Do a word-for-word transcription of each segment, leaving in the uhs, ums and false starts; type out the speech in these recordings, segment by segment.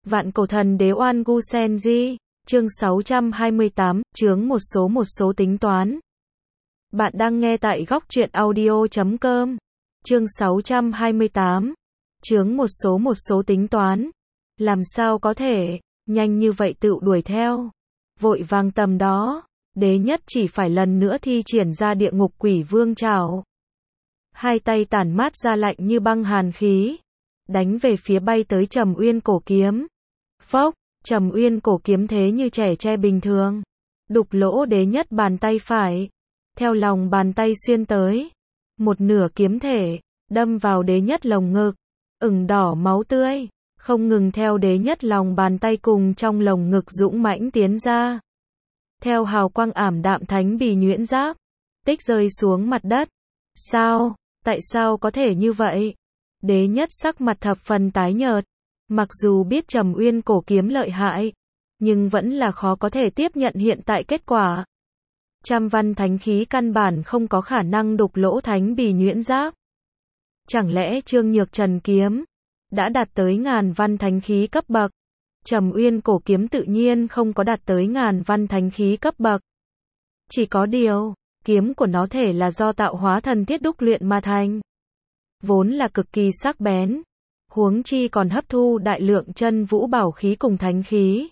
Vạn cổ thần đế Oan Gu Sen Di, chương sáu trăm hai mươi tám, chướng một số một số tính toán. Bạn đang nghe tại góc truyện audio chấm com. Chương sáu trăm hai mươi tám, chướng một số một số tính toán. Làm sao có thể, nhanh như vậy tự đuổi theo. Vội vàng tầm đó, đế nhất chỉ phải lần nữa thi triển ra địa ngục quỷ vương trảo. Hai tay tản mát ra lạnh như băng hàn khí, đánh về phía bay tới Trầm Uyên cổ kiếm. Phốc, Trầm Uyên cổ kiếm thế như trẻ tre bình thường, đục lỗ đế nhất bàn tay phải, theo lòng bàn tay xuyên tới, một nửa kiếm thể, đâm vào đế nhất lồng ngực, ửng đỏ máu tươi, không ngừng theo đế nhất lòng bàn tay cùng trong lồng ngực dũng mãnh tiến ra. Theo hào quang ảm đạm thánh bì nhuyễn giáp, tích rơi xuống mặt đất. Sao, tại sao có thể như vậy? Đế nhất sắc mặt thập phần tái nhợt, mặc dù biết Trầm Uyên cổ kiếm lợi hại, nhưng vẫn là khó có thể tiếp nhận hiện tại kết quả. Trăm văn thánh khí căn bản không có khả năng đục lỗ thánh bì nhuyễn giáp. Chẳng lẽ Trương Nhược Trần kiếm đã đạt tới ngàn văn thánh khí cấp bậc? Trầm Uyên cổ kiếm tự nhiên không có đạt tới ngàn văn thánh khí cấp bậc. Chỉ có điều, kiếm của nó thể là do tạo hóa thần thiết đúc luyện mà thành, vốn là cực kỳ sắc bén, huống chi còn hấp thu đại lượng chân vũ bảo khí cùng thánh khí.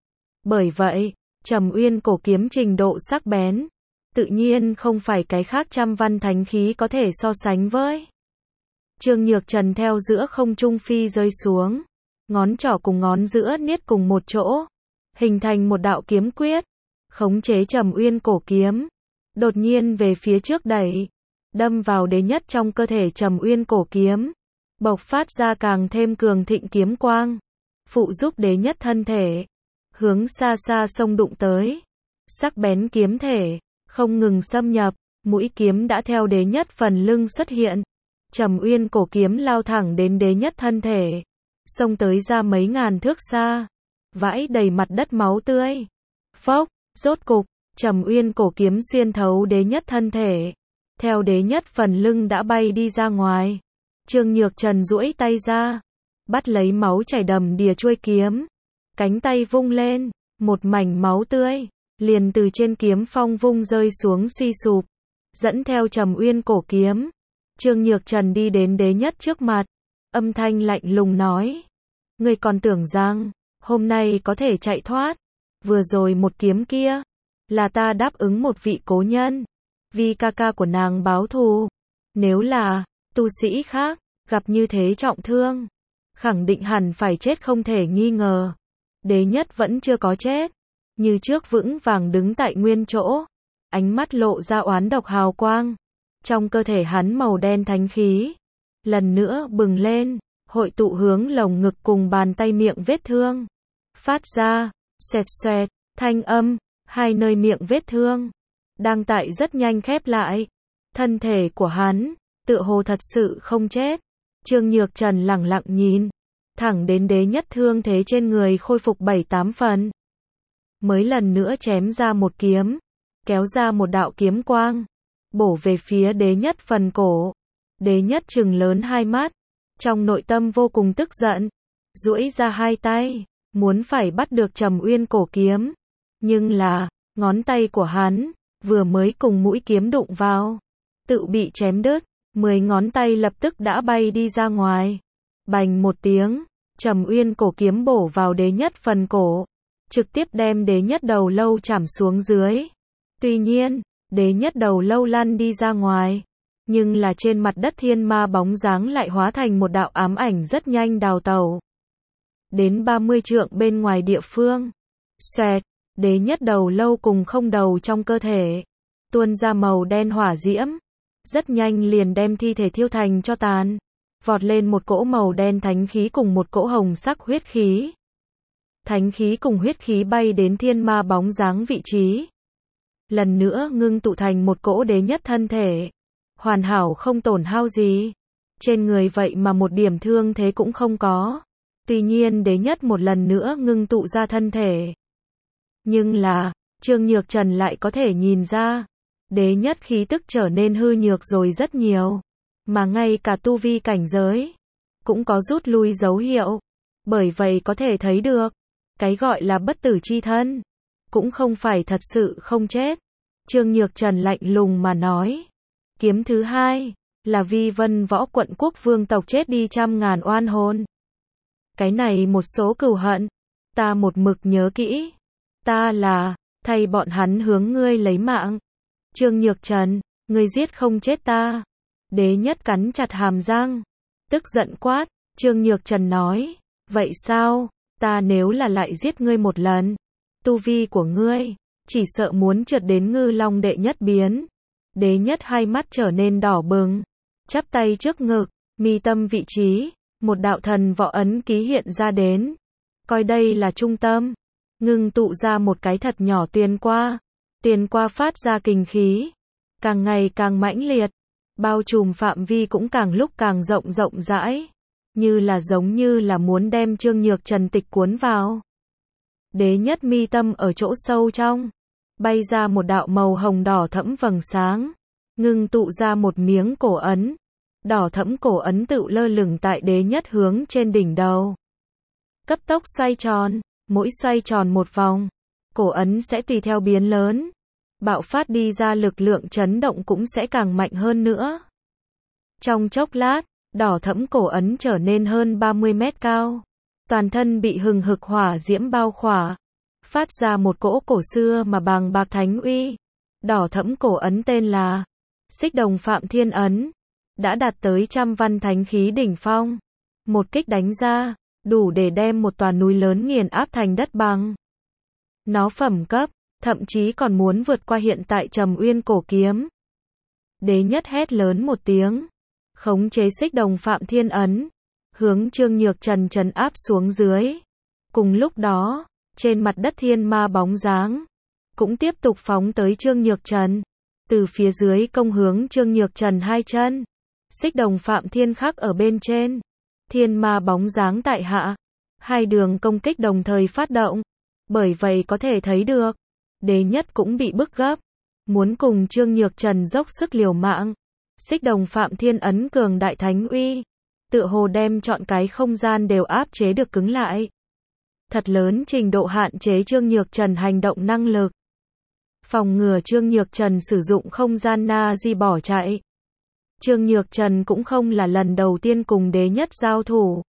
Bởi vậy, Trầm Uyên cổ kiếm trình độ sắc bén, tự nhiên không phải cái khác trăm văn thánh khí có thể so sánh với. Trương Nhược Trần theo giữa không trung phi rơi xuống, ngón trỏ cùng ngón giữa niết cùng một chỗ, hình thành một đạo kiếm quyết, khống chế Trầm Uyên cổ kiếm, đột nhiên về phía trước đẩy, đâm vào đế nhất trong cơ thể Trầm Uyên cổ kiếm, bộc phát ra càng thêm cường thịnh kiếm quang, phụ giúp đế nhất thân thể hướng xa xa sông đụng tới. Sắc bén kiếm thể không ngừng xâm nhập, mũi kiếm đã theo đế nhất phần lưng xuất hiện. Trầm Uyên cổ kiếm lao thẳng đến đế nhất thân thể, xông tới ra mấy ngàn thước xa, vãi đầy mặt đất máu tươi. Phốc, rốt cục, Trầm Uyên cổ kiếm xuyên thấu đế nhất thân thể, theo đế nhất phần lưng đã bay đi ra ngoài. Trương Nhược Trần duỗi tay ra, bắt lấy máu chảy đầm đìa chuôi kiếm, cánh tay vung lên, một mảnh máu tươi liền từ trên kiếm phong vung rơi xuống suy sụp, dẫn theo Trầm Uyên cổ kiếm. Trương Nhược Trần đi đến đế nhất trước mặt, âm thanh lạnh lùng nói: "Ngươi còn tưởng rằng hôm nay có thể chạy thoát? Vừa rồi một kiếm kia là ta đáp ứng một vị cố nhân, vì ca ca của nàng báo thù. Nếu là tu sĩ khác gặp như thế trọng thương, khẳng định hẳn phải chết không thể nghi ngờ." Đế nhất vẫn chưa có chết, như trước vững vàng đứng tại nguyên chỗ, ánh mắt lộ ra oán độc hào quang. Trong cơ thể hắn màu đen thánh khí lần nữa bừng lên, hội tụ hướng lồng ngực cùng bàn tay miệng vết thương, phát ra xoẹt xoẹt thanh âm. Hai nơi miệng vết thương đang tại rất nhanh khép lại. Thân thể của hắn tựa hồ thật sự không chết. Trương Nhược Trần lẳng lặng nhìn, thẳng đến đế nhất thương thế trên người khôi phục bảy tám phần, mới lần nữa chém ra một kiếm, kéo ra một đạo kiếm quang, bổ về phía đế nhất phần cổ. Đế nhất trừng lớn hai mắt, trong nội tâm vô cùng tức giận, duỗi ra hai tay, muốn phải bắt được Trầm Uyên cổ kiếm. Nhưng là, ngón tay của hắn vừa mới cùng mũi kiếm đụng vào, tự bị chém đứt, mười ngón tay lập tức đã bay đi ra ngoài. Bành một tiếng, Trầm Uyên cổ kiếm bổ vào đế nhất phần cổ, trực tiếp đem đế nhất đầu lâu chảm xuống dưới. Tuy nhiên, đế nhất đầu lâu lăn đi ra ngoài, nhưng là trên mặt đất thiên ma bóng dáng lại hóa thành một đạo ám ảnh rất nhanh đào tẩu. Đến ba mươi trượng bên ngoài địa phương, xoẹt, đế nhất đầu lâu cùng không đầu trong cơ thể tuôn ra màu đen hỏa diễm, rất nhanh liền đem thi thể thiêu thành tro tàn, vọt lên một cỗ màu đen thánh khí cùng một cỗ hồng sắc huyết khí. Thánh khí cùng huyết khí bay đến thiên ma bóng dáng vị trí, lần nữa ngưng tụ thành một cỗ đế nhất thân thể, hoàn hảo không tổn hao gì, trên người vậy mà một điểm thương thế cũng không có. Tuy nhiên đế nhất một lần nữa ngưng tụ ra thân thể, nhưng là, Trương Nhược Trần lại có thể nhìn ra, đế nhất khí tức trở nên hư nhược rồi rất nhiều, mà ngay cả tu vi cảnh giới cũng có rút lui dấu hiệu. Bởi vậy có thể thấy được, cái gọi là bất tử chi thân, cũng không phải thật sự không chết. Trương Nhược Trần lạnh lùng mà nói. Kiếm thứ hai, là Vi Vân Võ quận quốc vương tộc chết đi trăm ngàn oan hồn. Cái này một số cừu hận, ta một mực nhớ kỹ. Ta là, thay bọn hắn hướng ngươi lấy mạng. Trương Nhược Trần, ngươi giết không chết ta. Đế Nhất cắn chặt hàm răng, tức giận quát. Trương Nhược Trần nói, vậy sao, ta nếu là lại giết ngươi một lần, tu vi của ngươi, chỉ sợ muốn trượt đến ngư long đệ nhất biến. Đế Nhất hai mắt trở nên đỏ bừng, chắp tay trước ngực, mi tâm vị trí, một đạo thần võ ấn ký hiện ra đến. Coi đây là trung tâm, ngưng tụ ra một cái thật nhỏ tuyền qua. Tuyền qua phát ra kình khí, càng ngày càng mãnh liệt, bao trùm phạm vi cũng càng lúc càng rộng rộng rãi, như là giống như là muốn đem Trương Nhược Trần tịch cuốn vào. Đế Nhất mi tâm ở chỗ sâu trong, bay ra một đạo màu hồng đỏ thẫm vầng sáng, ngưng tụ ra một miếng cổ ấn. Đỏ thẫm cổ ấn tự lơ lửng tại Đế Nhất hướng trên đỉnh đầu. Cấp tốc xoay tròn, mỗi xoay tròn một vòng, cổ ấn sẽ tùy theo biến lớn, bạo phát đi ra lực lượng chấn động cũng sẽ càng mạnh hơn nữa. Trong chốc lát, đỏ thẫm cổ ấn trở nên hơn ba mươi mét cao, toàn thân bị hừng hực hỏa diễm bao khỏa, phát ra một cỗ cổ xưa mà bàng bạc thánh uy. Đỏ thẫm cổ ấn tên là Xích Đồng Phạm Thiên Ấn, đã đạt tới trăm văn thánh khí đỉnh phong. Một kích đánh ra, đủ để đem một tòa núi lớn nghiền áp thành đất bằng. Nó phẩm cấp, thậm chí còn muốn vượt qua hiện tại Trầm Uyên cổ kiếm. Đế Nhất hét lớn một tiếng, khống chế Xích Đồng Phạm Thiên Ấn, hướng Trương Nhược Trần trấn áp xuống dưới. Cùng lúc đó, trên mặt đất thiên ma bóng dáng, cũng tiếp tục phóng tới Trương Nhược Trần, từ phía dưới công hướng Trương Nhược Trần hai chân. Xích Đồng Phạm Thiên khắc ở bên trên, thiên ma bóng dáng tại hạ, hai đường công kích đồng thời phát động. Bởi vậy có thể thấy được, Đế Nhất cũng bị bức gấp, muốn cùng Trương Nhược Trần dốc sức liều mạng. Xích Đồng Phạm Thiên Ấn cường đại thánh uy, tựa hồ đem trọn cái không gian đều áp chế được cứng lại. Thật lớn trình độ hạn chế Trương Nhược Trần hành động năng lực. Phòng ngừa Trương Nhược Trần sử dụng không gian na di bỏ chạy. Trương Nhược Trần cũng không là lần đầu tiên cùng Đế Nhất giao thủ.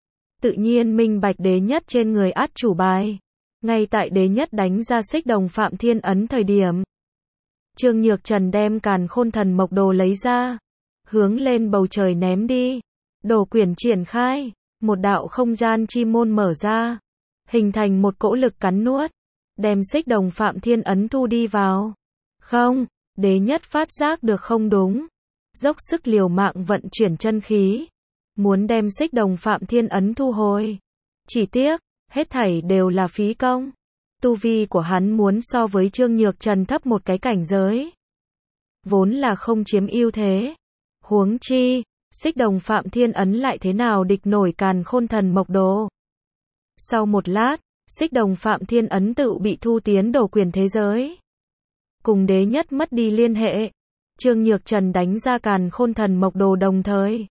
Tự nhiên minh bạch Đế Nhất trên người át chủ bài. Ngay tại Đế Nhất đánh ra Xích Đồng Phạm Thiên Ấn thời điểm, Trương Nhược Trần đem Càn Khôn Thần Mộc Đồ lấy ra, hướng lên bầu trời ném đi. Đồ quyển triển khai, một đạo không gian chi môn mở ra, hình thành một cỗ lực cắn nuốt, đem Xích Đồng Phạm Thiên Ấn thu đi vào. Không, Đế Nhất phát giác được không đúng, dốc sức liều mạng vận chuyển chân khí, muốn đem Xích Đồng Phạm Thiên Ấn thu hồi. Chỉ tiếc, hết thảy đều là phí công. Tu vi của hắn muốn so với Trương Nhược Trần thấp một cái cảnh giới, vốn là không chiếm ưu thế. Huống chi, Xích Đồng Phạm Thiên Ấn lại thế nào địch nổi Càn Khôn Thần Mộc Đồ. Sau một lát, Xích Đồng Phạm Thiên Ấn tự bị thu tiến đồ quyền thế giới. Cùng Đế Nhất mất đi liên hệ, Trương Nhược Trần đánh ra Càn Khôn Thần Mộc Đồ đồng thời,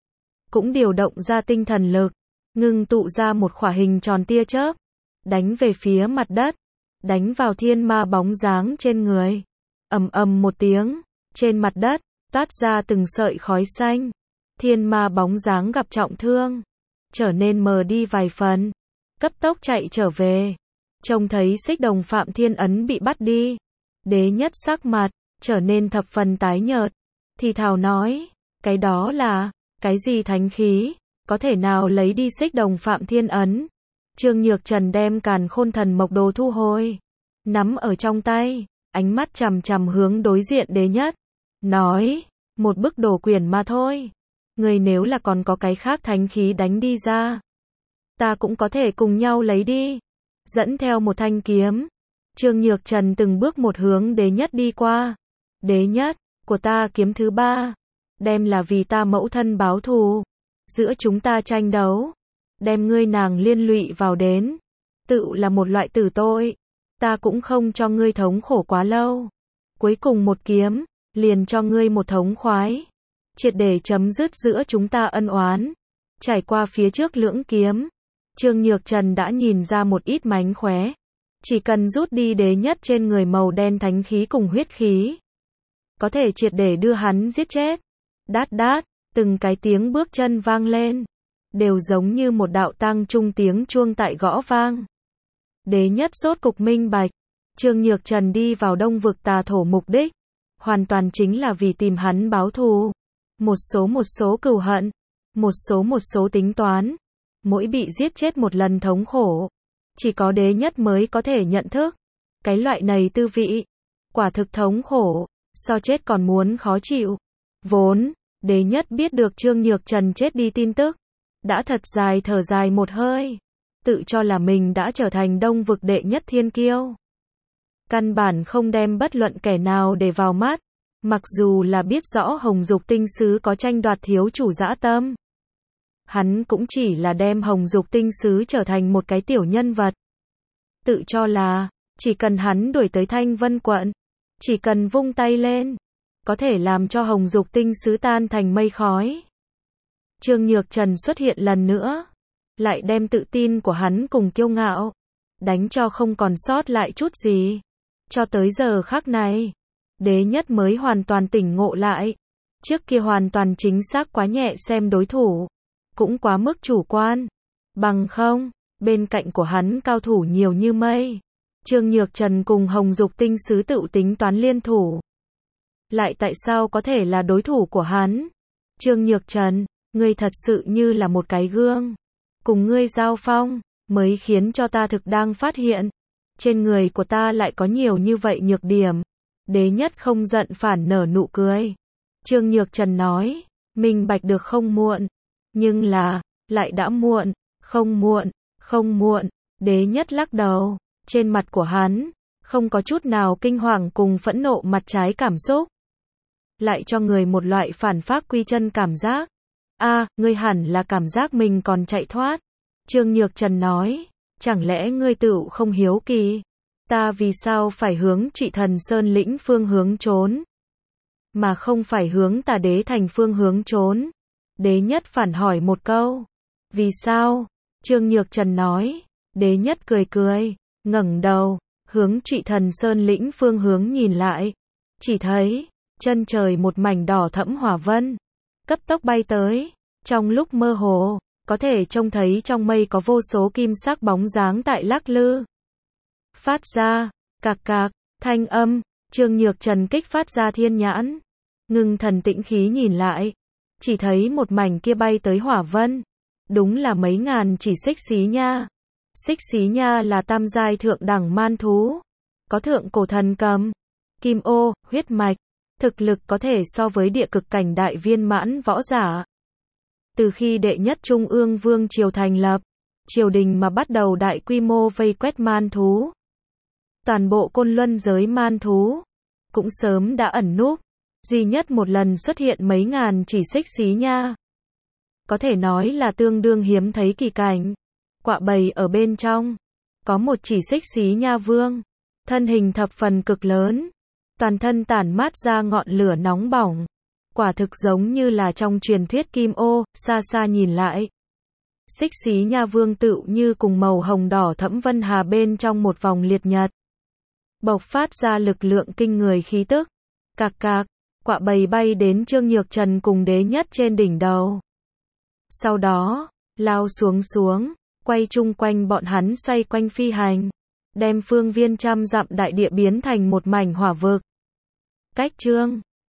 cũng điều động ra tinh thần lực, ngưng tụ ra một khỏa hình tròn tia chớp, đánh về phía mặt đất, đánh vào thiên ma bóng dáng trên người. Ầm ầm một tiếng, trên mặt đất toát ra từng sợi khói xanh. Thiên ma bóng dáng gặp trọng thương, trở nên mờ đi vài phần, cấp tốc chạy trở về. Trông thấy Xích Đồng Phạm Thiên Ấn bị bắt đi, Đế Nhất sắc mặt trở nên thập phần tái nhợt, thì thào nói, cái đó là cái gì thánh khí, có thể nào lấy đi Xích Đồng Phạm Thiên Ấn. Trương Nhược Trần đem Càn Khôn Thần Mộc Đồ thu hồi, nắm ở trong tay, ánh mắt chằm chằm hướng đối diện Đế Nhất, nói, một bức đồ quyển mà thôi, người nếu là còn có cái khác thánh khí đánh đi ra, ta cũng có thể cùng nhau lấy đi. Dẫn theo một thanh kiếm, Trương Nhược Trần từng bước một hướng Đế Nhất đi qua. Đế Nhất, của ta kiếm thứ ba, đem là vì ta mẫu thân báo thù, giữa chúng ta tranh đấu, đem ngươi nàng liên lụy vào đến, tự là một loại tử tội, ta cũng không cho ngươi thống khổ quá lâu. Cuối cùng một kiếm, liền cho ngươi một thống khoái, triệt để chấm dứt giữa chúng ta ân oán. Trải qua phía trước lưỡng kiếm, Trương Nhược Trần đã nhìn ra một ít mánh khóe. Chỉ cần rút đi đế nhất trên người màu đen thánh khí cùng huyết khí, có thể triệt để đưa hắn giết chết. Đát đát, từng cái tiếng bước chân vang lên, đều giống như một đạo tang trung tiếng chuông tại gõ vang. Đế nhất rốt cục minh bạch, Trương Nhược Trần đi vào Đông vực tà thổ mục đích, hoàn toàn chính là vì tìm hắn báo thù. Một số một số cừu hận, một số một số tính toán, mỗi bị giết chết một lần thống khổ, chỉ có đế nhất mới có thể nhận thức. Cái loại này tư vị, quả thực thống khổ, so chết còn muốn khó chịu. Vốn, đế nhất biết được Trương Nhược Trần chết đi tin tức, đã thật dài thở dài một hơi, tự cho là mình đã trở thành Đông vực đệ nhất thiên kiêu. Căn bản không đem bất luận kẻ nào để vào mắt, mặc dù là biết rõ Hồng Dục Tinh Sứ có tranh đoạt thiếu chủ dã tâm. Hắn cũng chỉ là đem Hồng Dục Tinh Sứ trở thành một cái tiểu nhân vật. Tự cho là, chỉ cần hắn đuổi tới Thanh Vân quận, chỉ cần vung tay lên, có thể làm cho Hồng Dục Tinh Sứ tan thành mây khói. Trương Nhược Trần xuất hiện lần nữa, lại đem tự tin của hắn cùng kiêu ngạo, đánh cho không còn sót lại chút gì. Cho tới giờ khắc này, đế nhất mới hoàn toàn tỉnh ngộ lại. Trước kia hoàn toàn chính xác quá nhẹ xem đối thủ, cũng quá mức chủ quan. Bằng không, bên cạnh của hắn cao thủ nhiều như mây. Trương Nhược Trần cùng Hồng Dục Tinh Sứ tự tính toán liên thủ, lại tại sao có thể là đối thủ của hắn? Trương Nhược Trần, ngươi thật sự như là một cái gương. Cùng ngươi giao phong, mới khiến cho ta thực đang phát hiện, trên người của ta lại có nhiều như vậy nhược điểm. Đế nhất không giận phản nở nụ cười. Trương Nhược Trần nói, minh bạch được không muộn. Nhưng là, lại đã muộn, không muộn, không muộn. Đế nhất lắc đầu, trên mặt của hắn, không có chút nào kinh hoàng cùng phẫn nộ mặt trái cảm xúc. Lại cho người một loại phản phác quy chân cảm giác. A, à, ngươi hẳn là cảm giác mình còn chạy thoát. Trương Nhược Trần nói, chẳng lẽ ngươi tự không hiếu kỳ, ta vì sao phải hướng Trụy Thần Sơn lĩnh phương hướng trốn, mà không phải hướng Tà Đế thành phương hướng trốn? Đế nhất phản hỏi một câu. Vì sao? Trương Nhược Trần nói. Đế nhất cười cười, ngẩng đầu, hướng Trụy Thần Sơn lĩnh phương hướng nhìn lại. Chỉ thấy, chân trời một mảnh đỏ thẫm hỏa vân, cấp tốc bay tới. Trong lúc mơ hồ, có thể trông thấy trong mây có vô số kim sắc bóng dáng tại lắc lư. Phát ra, cạc cạc, thanh âm. Trương Nhược Trần kích phát ra thiên nhãn, ngưng thần tĩnh khí nhìn lại. Chỉ thấy một mảnh kia bay tới hỏa vân, đúng là mấy ngàn chỉ xích xí nha. Xích xí nha là tam giai thượng đẳng man thú, có thượng cổ thần cầm, kim ô, huyết mạch, thực lực có thể so với địa cực cảnh đại viên mãn võ giả. Từ khi đệ nhất Trung ương Vương triều thành lập, triều đình mà bắt đầu đại quy mô vây quét man thú. Toàn bộ côn luân giới man thú cũng sớm đã ẩn núp, duy nhất một lần xuất hiện mấy ngàn chỉ xích xí nha. Có thể nói là tương đương hiếm thấy kỳ cảnh. Quạ bầy ở bên trong, có một chỉ xích xí nha vương, thân hình thập phần cực lớn, toàn thân tản mát ra ngọn lửa nóng bỏng, quả thực giống như là trong truyền thuyết kim ô. Xa xa nhìn lại, xích xí nha vương tựu như cùng màu hồng đỏ thẫm vân hà bên trong một vòng liệt nhật, bộc phát ra lực lượng kinh người khí tức. Cạc cạc, quạ bầy bay đến Trương Nhược Trần cùng đế nhất trên đỉnh đầu, sau đó lao xuống xuống, quay chung quanh bọn hắn xoay quanh phi hành, đem phương viên trăm dặm đại địa biến thành một mảnh hỏa vực. Cách Trương